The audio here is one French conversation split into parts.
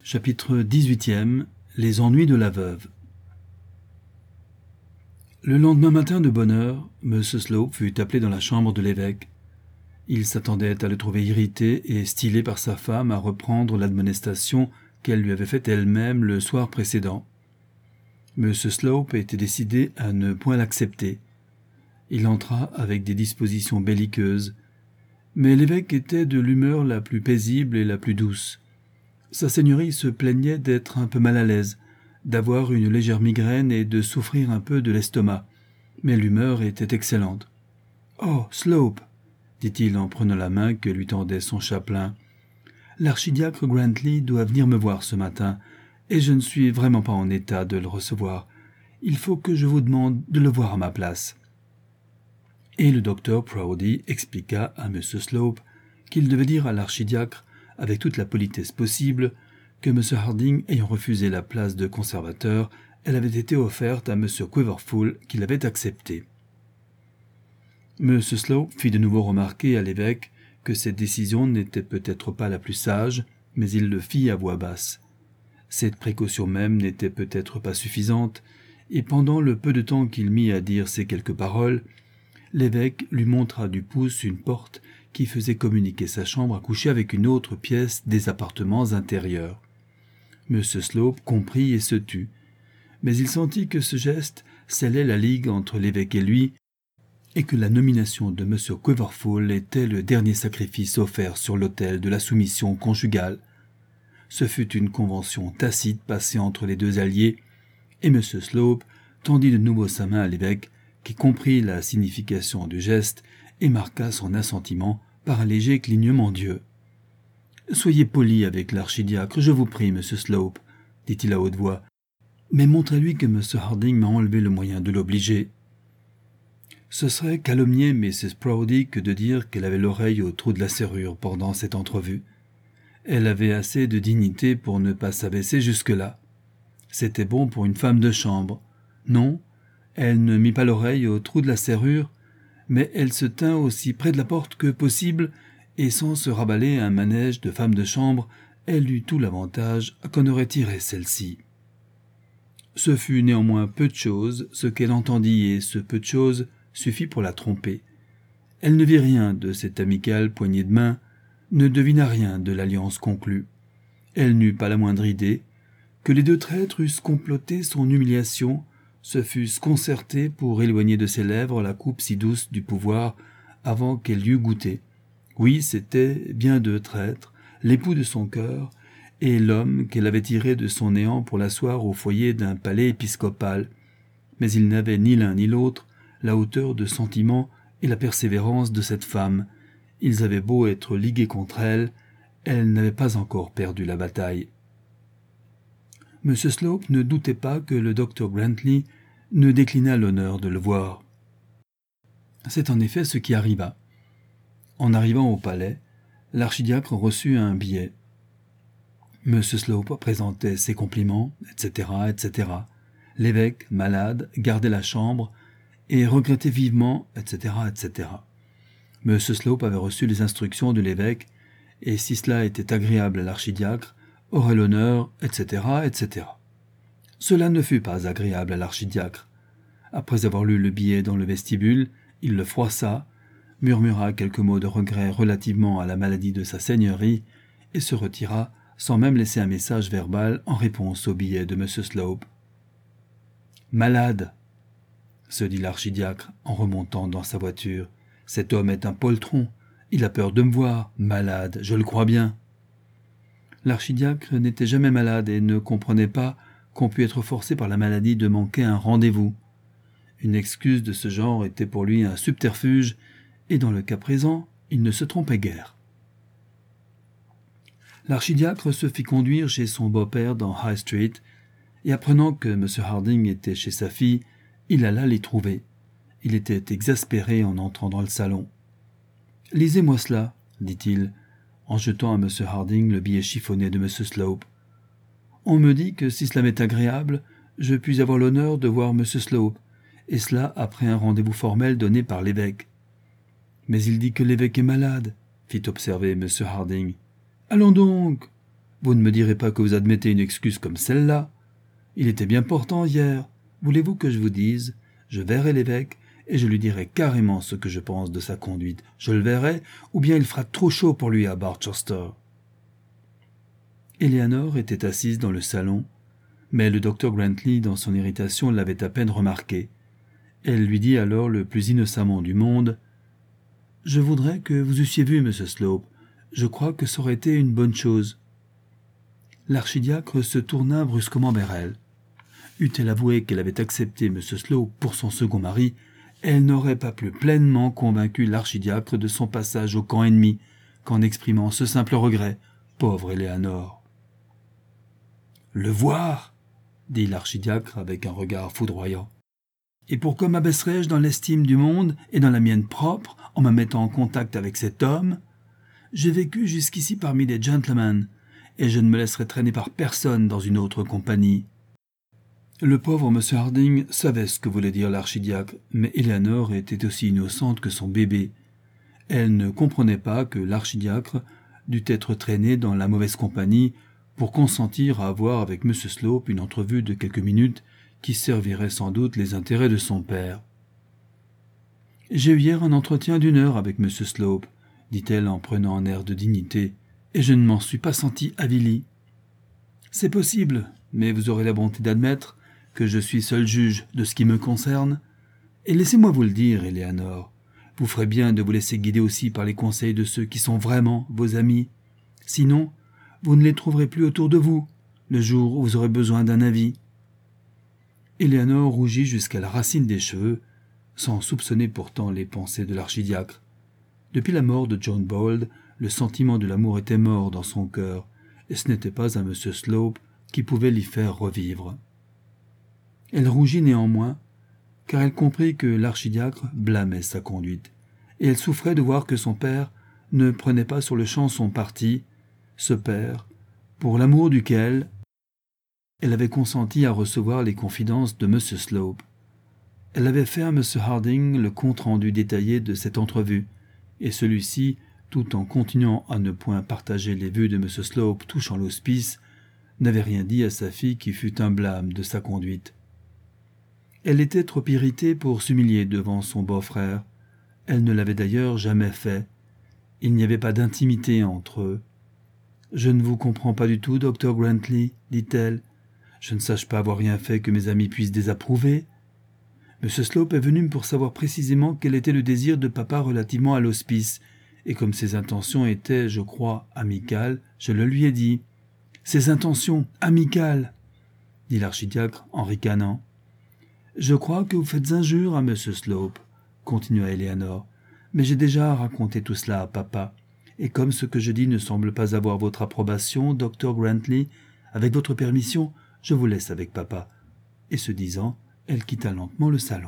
Chapitre 18e. Les ennuis de la veuve. Le lendemain matin de bonne heure, M. Slope fut appelé dans la chambre de l'évêque. Il s'attendait à le trouver irrité et stylé par sa femme à reprendre l'admonestation qu'elle lui avait faite elle-même le soir précédent. M. Slope était décidé à ne point l'accepter. Il entra avec des dispositions belliqueuses, mais l'évêque était de l'humeur la plus paisible et la plus douce. Sa seigneurie se plaignait d'être un peu mal à l'aise, d'avoir une légère migraine et de souffrir un peu de l'estomac, mais l'humeur était excellente. « Oh, Slope !» dit-il en prenant la main que lui tendait son chapelain. « L'archidiacre Grantley doit venir me voir ce matin, et je ne suis vraiment pas en état de le recevoir. Il faut que je vous demande de le voir à ma place. » Et le docteur Proudie expliqua à M. Slope qu'il devait dire à l'archidiacre, avec toute la politesse possible, que M. Harding ayant refusé la place de conservateur, elle avait été offerte à M. Quiverful, qui l'avait acceptée. M. Slope fit de nouveau remarquer à l'évêque que cette décision n'était peut-être pas la plus sage, mais il le fit à voix basse. Cette précaution même n'était peut-être pas suffisante, et pendant le peu de temps qu'il mit à dire ces quelques paroles, l'évêque lui montra du pouce une porte qui faisait communiquer sa chambre à coucher avec une autre pièce des appartements intérieurs. M. Slope comprit et se tut, mais il sentit que ce geste scellait la ligue entre l'évêque et lui, et que la nomination de M. Quiverful était le dernier sacrifice offert sur l'autel de la soumission conjugale. Ce fut une convention tacite passée entre les deux alliés, et M. Slope tendit de nouveau sa main à l'évêque, qui comprit la signification du geste et marqua son assentiment par un léger clignement d'yeux. « Soyez poli avec l'archidiacre, je vous prie, M. Slope, dit-il à haute voix, mais montrez-lui que M. Harding m'a enlevé le moyen de l'obliger. » Ce serait calomnier Mrs. Proudie que de dire qu'elle avait l'oreille au trou de la serrure pendant cette entrevue. Elle avait assez de dignité pour ne pas s'abaisser jusque-là. C'était bon pour une femme de chambre. Non, elle ne mit pas l'oreille au trou de la serrure, mais elle se tint aussi près de la porte que possible, et sans se raballer un manège de femme de chambre, elle eut tout l'avantage qu'en aurait tiré celle-ci. Ce fut néanmoins peu de chose ce qu'elle entendit, et ce peu de chose suffit pour la tromper. Elle ne vit rien de cette amicale poignée de main, ne devina rien de l'alliance conclue. Elle n'eut pas la moindre idée que les deux traîtres eussent comploté son humiliation, se fussent concertés pour éloigner de ses lèvres la coupe si douce du pouvoir avant qu'elle l'eût goûtée. Oui, c'étaient bien deux traîtres, l'époux de son cœur et l'homme qu'elle avait tiré de son néant pour l'asseoir au foyer d'un palais épiscopal. Mais ils n'avaient ni l'un ni l'autre la hauteur de sentiment et la persévérance de cette femme. Ils avaient beau être ligués contre elle, elle n'avait pas encore perdu la bataille. M. Slope ne doutait pas que le docteur Grantley ne déclinât l'honneur de le voir. C'est en effet ce qui arriva. En arrivant au palais, l'archidiacre reçut un billet. M. Slope présentait ses compliments, etc., etc. L'évêque, malade, gardait la chambre et regrettait vivement, etc., etc. M. Slope avait reçu les instructions de l'évêque, et si cela était agréable à l'archidiacre, aurait l'honneur, etc., etc. Cela ne fut pas agréable à l'archidiacre. Après avoir lu le billet dans le vestibule, il le froissa, murmura quelques mots de regret relativement à la maladie de sa seigneurie, et se retira sans même laisser un message verbal en réponse au billet de M. Slope. « Malade !» se dit l'archidiacre en remontant dans sa voiture. « Cet homme est un poltron. Il a peur de me voir. Malade, je le crois bien. » L'archidiacre n'était jamais malade et ne comprenait pas qu'on pût être forcé par la maladie de manquer un rendez-vous. Une excuse de ce genre était pour lui un subterfuge, et dans le cas présent, il ne se trompait guère. L'archidiacre se fit conduire chez son beau-père dans High Street, et apprenant que M. Harding était chez sa fille, il alla l'y trouver. Il était exaspéré en entrant dans le salon. « Lisez-moi cela, dit-il, en jetant à M. Harding le billet chiffonné de M. Slope. « On me dit que si cela m'est agréable, je puis avoir l'honneur de voir M. Slope, et cela après un rendez-vous formel donné par l'évêque. »« Mais il dit que l'évêque est malade, fit observer M. Harding. « Allons donc !» Vous ne me direz pas que vous admettez une excuse comme celle-là. Il était bien portant hier. Voulez-vous que je vous dise? Je verrai l'évêque et je lui dirai carrément ce que je pense de sa conduite. Je le verrai, ou bien il fera trop chaud pour lui à Barchester. » Eleanor était assise dans le salon, mais le docteur Grantley, dans son irritation, l'avait à peine remarqué. Elle lui dit alors le plus innocemment du monde: « Je voudrais que vous eussiez vu M. Slope. Je crois que ça aurait été une bonne chose. » L'archidiacre se tourna brusquement vers elle. Eût-elle avoué qu'elle avait accepté M. Slope pour son second mari, elle n'aurait pas plus pleinement convaincu l'archidiacre de son passage au camp ennemi qu'en exprimant ce simple regret. Pauvre Eleanor. « Le voir !» dit l'archidiacre avec un regard foudroyant. « Et pourquoi m'abaisserais-je dans l'estime du monde et dans la mienne propre en me mettant en contact avec cet homme? J'ai vécu jusqu'ici parmi des gentlemen, et je ne me laisserai traîner par personne dans une autre compagnie. » Le pauvre M. Harding savait ce que voulait dire l'archidiacre, mais Eleanor était aussi innocente que son bébé. Elle ne comprenait pas que l'archidiacre dût être traîné dans la mauvaise compagnie pour consentir à avoir avec M. Slope une entrevue de quelques minutes qui servirait sans doute les intérêts de son père. « J'ai eu hier un entretien d'1 heure avec M. Slope, dit-elle en prenant un air de dignité, et je ne m'en suis pas sentie avilie. C'est possible, mais vous aurez la bonté d'admettre que je suis seul juge de ce qui me concerne. Et laissez-moi vous le dire, Eleanor, vous ferez bien de vous laisser guider aussi par les conseils de ceux qui sont vraiment vos amis. Sinon, vous ne les trouverez plus autour de vous, le jour où vous aurez besoin d'un avis. » Eleanor rougit jusqu'à la racine des cheveux, sans soupçonner pourtant les pensées de l'archidiacre. Depuis la mort de John Bold, le sentiment de l'amour était mort dans son cœur, et ce n'était pas un M. Slope qui pouvait l'y faire revivre. Elle rougit néanmoins, car elle comprit que l'archidiacre blâmait sa conduite, et elle souffrait de voir que son père ne prenait pas sur le champ son parti, ce père, pour l'amour duquel elle avait consenti à recevoir les confidences de M. Slope. Elle avait fait à M. Harding le compte-rendu détaillé de cette entrevue, et celui-ci, tout en continuant à ne point partager les vues de M. Slope touchant l'hospice, n'avait rien dit à sa fille qui fût un blâme de sa conduite. Elle était trop irritée pour s'humilier devant son beau-frère. Elle ne l'avait d'ailleurs jamais fait. Il n'y avait pas d'intimité entre eux. « Je ne vous comprends pas du tout, docteur Grantley, dit-elle. Je ne sache pas avoir rien fait que mes amis puissent désapprouver. M. Slope est venu pour savoir précisément quel était le désir de papa relativement à l'hospice, et comme ses intentions étaient, je crois, amicales, je le lui ai dit. »« Ses intentions amicales !» dit l'archidiacre en ricanant. « Je crois que vous faites injure à M. Slope, » continua Eleanor, « mais j'ai déjà raconté tout cela à papa, et comme ce que je dis ne semble pas avoir votre approbation, docteur Grantley, avec votre permission, je vous laisse avec papa. » Et ce disant, elle quitta lentement le salon.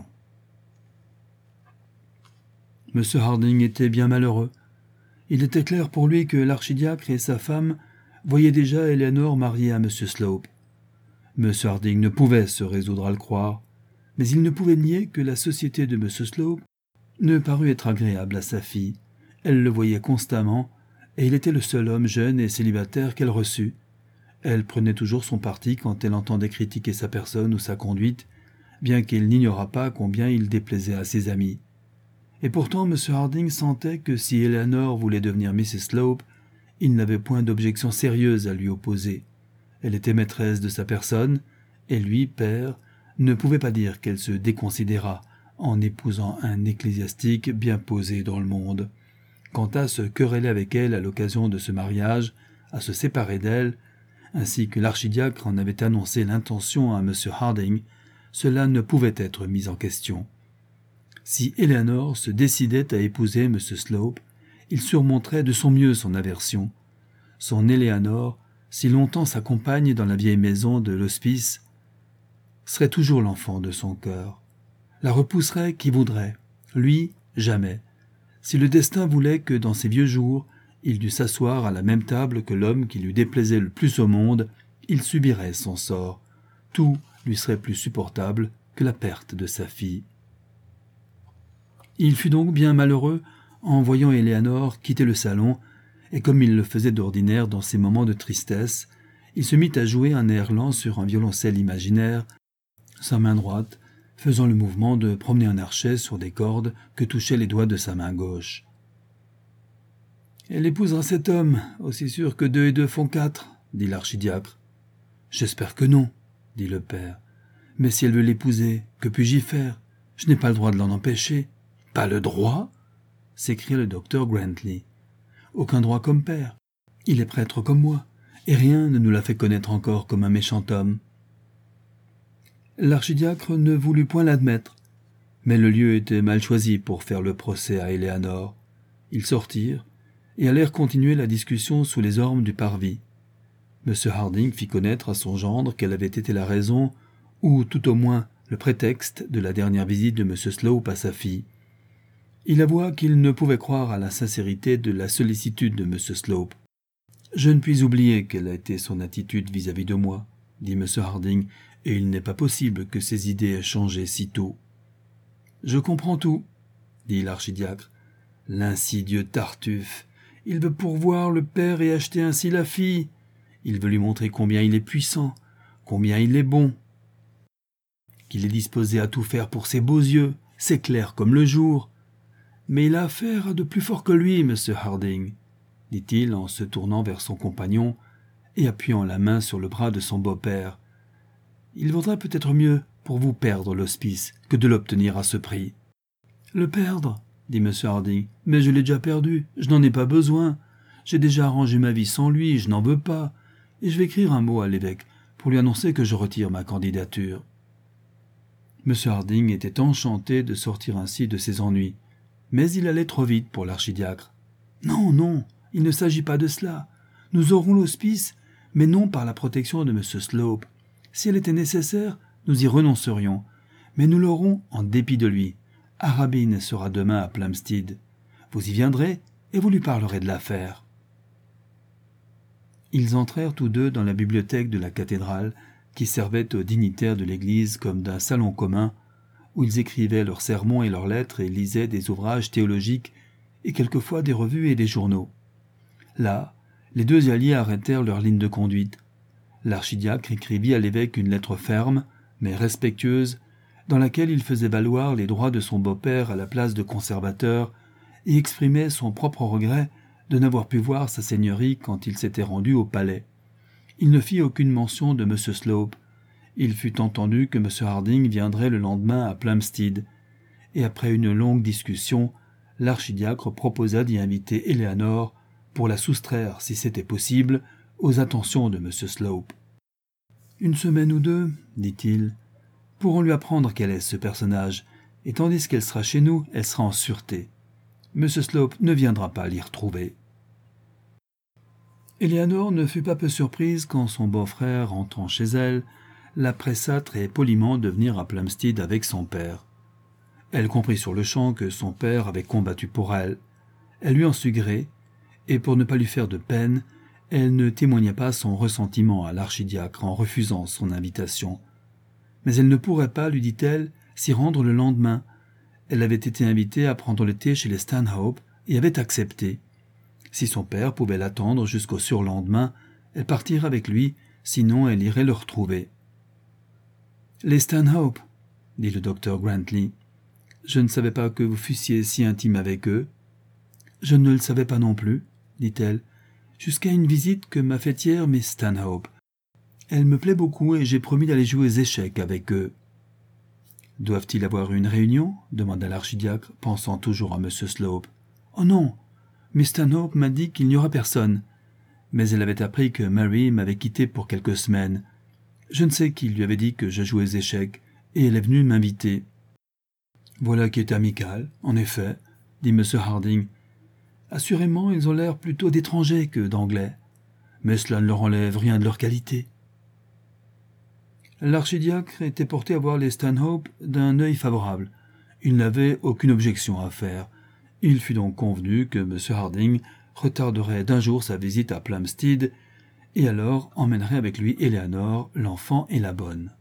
M. Harding était bien malheureux. Il était clair pour lui que l'archidiacre et sa femme voyaient déjà Eleanor mariée à M. Slope. M. Harding ne pouvait se résoudre à le croire, mais il ne pouvait nier que la société de M. Slope ne parut être agréable à sa fille. Elle le voyait constamment, et il était le seul homme jeune et célibataire qu'elle reçût. Elle prenait toujours son parti quand elle entendait critiquer sa personne ou sa conduite, bien qu'il n'ignorât pas combien il déplaisait à ses amis. Et pourtant M. Harding sentait que si Eleanor voulait devenir Mrs. Slope, il n'avait point d'objection sérieuse à lui opposer. Elle était maîtresse de sa personne, et lui, père, ne pouvait pas dire qu'elle se déconsidérât en épousant un ecclésiastique bien posé dans le monde. Quant à se quereller avec elle à l'occasion de ce mariage, à se séparer d'elle, ainsi que l'archidiacre en avait annoncé l'intention à M. Harding, cela ne pouvait être mis en question. Si Eleanor se décidait à épouser M. Slope, il surmonterait de son mieux son aversion. Son Eleanor, si longtemps sa compagne dans la vieille maison de l'hospice, serait toujours l'enfant de son cœur. La repousserait qui voudrait, lui, jamais. Si le destin voulait que, dans ses vieux jours, il dût s'asseoir à la même table que l'homme qui lui déplaisait le plus au monde, il subirait son sort. Tout lui serait plus supportable que la perte de sa fille. Il fut donc bien malheureux en voyant Eleanor quitter le salon et comme il le faisait d'ordinaire dans ses moments de tristesse, il se mit à jouer un air lent sur un violoncelle imaginaire, sa main droite faisant le mouvement de promener un archet sur des cordes que touchaient les doigts de sa main gauche. « Elle épousera cet homme, aussi sûr que 2 et 2 font 4, dit l'archidiacre. « J'espère que non, dit le père. « Mais si elle veut l'épouser, que puis-je y faire? Je n'ai pas le droit de l'en empêcher. »« Pas le droit ?» s'écria le docteur Grantley. « Aucun droit comme père. Il est prêtre comme moi, et rien ne nous l'a fait connaître encore comme un méchant homme. » L'archidiacre ne voulut point l'admettre, mais le lieu était mal choisi pour faire le procès à Éléanore. Ils sortirent et allèrent continuer la discussion sous les ormes du parvis. M. Harding fit connaître à son gendre quelle avait été la raison, ou tout au moins le prétexte de la dernière visite de M. Slope à sa fille. Il avoua qu'il ne pouvait croire à la sincérité de la sollicitude de M. Slope. « Je ne puis oublier quelle a été son attitude vis-à-vis de moi, » dit M. Harding, « et il n'est pas possible que ses idées aient changé si tôt. »« Je comprends tout, » dit l'archidiacre. « L'insidieux Tartuffe, il veut pourvoir le père et acheter ainsi la fille. Il veut lui montrer combien il est puissant, combien il est bon, qu'il est disposé à tout faire pour ses beaux yeux, c'est clair comme le jour. Mais il a affaire à de plus fort que lui, M. Harding, dit-il en se tournant vers son compagnon et appuyant la main sur le bras de son beau-père. Il vaudrait peut-être mieux pour vous perdre l'hospice que de l'obtenir à ce prix. « Le perdre ?» dit M. Harding. « Mais je l'ai déjà perdu, je n'en ai pas besoin. J'ai déjà arrangé ma vie sans lui, je n'en veux pas. Et je vais écrire un mot à l'évêque pour lui annoncer que je retire ma candidature. » M. Harding était enchanté de sortir ainsi de ses ennuis, mais il allait trop vite pour l'archidiacre. « Non, non, il ne s'agit pas de cela. Nous aurons l'hospice, mais non par la protection de M. Slope. Si elle était nécessaire, nous y renoncerions, mais nous l'aurons en dépit de lui. Arabine sera demain à Plumstead. Vous y viendrez et vous lui parlerez de l'affaire. » Ils entrèrent tous deux dans la bibliothèque de la cathédrale, qui servait aux dignitaires de l'Église comme d'un salon commun, où ils écrivaient leurs sermons et leurs lettres et lisaient des ouvrages théologiques et quelquefois des revues et des journaux. Là, les deux alliés arrêtèrent leur ligne de conduite. L'archidiacre écrivit à l'évêque une lettre ferme, mais respectueuse, dans laquelle il faisait valoir les droits de son beau-père à la place de conservateur et exprimait son propre regret de n'avoir pu voir sa seigneurie quand il s'était rendu au palais. Il ne fit aucune mention de M. Slope. Il fut entendu que M. Harding viendrait le lendemain à Plumstead, et après une longue discussion, l'archidiacre proposa d'y inviter Éléanore pour la soustraire, si c'était possible, aux attentions de M. Slope. « Une semaine ou deux, dit-il, pourront lui apprendre quel est ce personnage, et tandis qu'elle sera chez nous, elle sera en sûreté. M. Slope ne viendra pas l'y retrouver. » Éléanore ne fut pas peu surprise quand son beau-frère, rentrant chez elle, la pressa très poliment de venir à Plumstead avec son père. Elle comprit sur-le-champ que son père avait combattu pour elle. Elle lui en sut gré, et pour ne pas lui faire de peine, elle ne témoigna pas son ressentiment à l'archidiacre en refusant son invitation. Mais elle ne pourrait pas, lui dit-elle, s'y rendre le lendemain. Elle avait été invitée à prendre le thé chez les Stanhope et avait accepté. Si son père pouvait l'attendre jusqu'au surlendemain, elle partirait avec lui, sinon elle irait le retrouver. « Les Stanhope, » dit le docteur Grantley. « Je ne savais pas que vous fussiez si intime avec eux. »« Je ne le savais pas non plus, » dit-elle, « jusqu'à une visite que m'a faite hier Miss Stanhope. Elle me plaît beaucoup et j'ai promis d'aller jouer aux échecs avec eux. »« Doivent-ils avoir une réunion ?» demanda l'archidiacre, pensant toujours à M. Slope. « Oh non, Miss Stanhope m'a dit qu'il n'y aura personne. Mais elle avait appris que Mary m'avait quitté pour quelques semaines. Je ne sais qui lui avait dit que je jouais aux échecs, et elle est venue m'inviter. »« Voilà qui est amical, en effet, » dit M. Harding. « Assurément, ils ont l'air plutôt d'étrangers que d'anglais, mais cela ne leur enlève rien de leur qualité. » L'archidiacre était porté à voir les Stanhope d'un œil favorable. Il n'avait aucune objection à faire. Il fut donc convenu que M. Harding retarderait d'un jour sa visite à Plumstead, et alors emmènerait avec lui Éléanore, l'enfant et la bonne.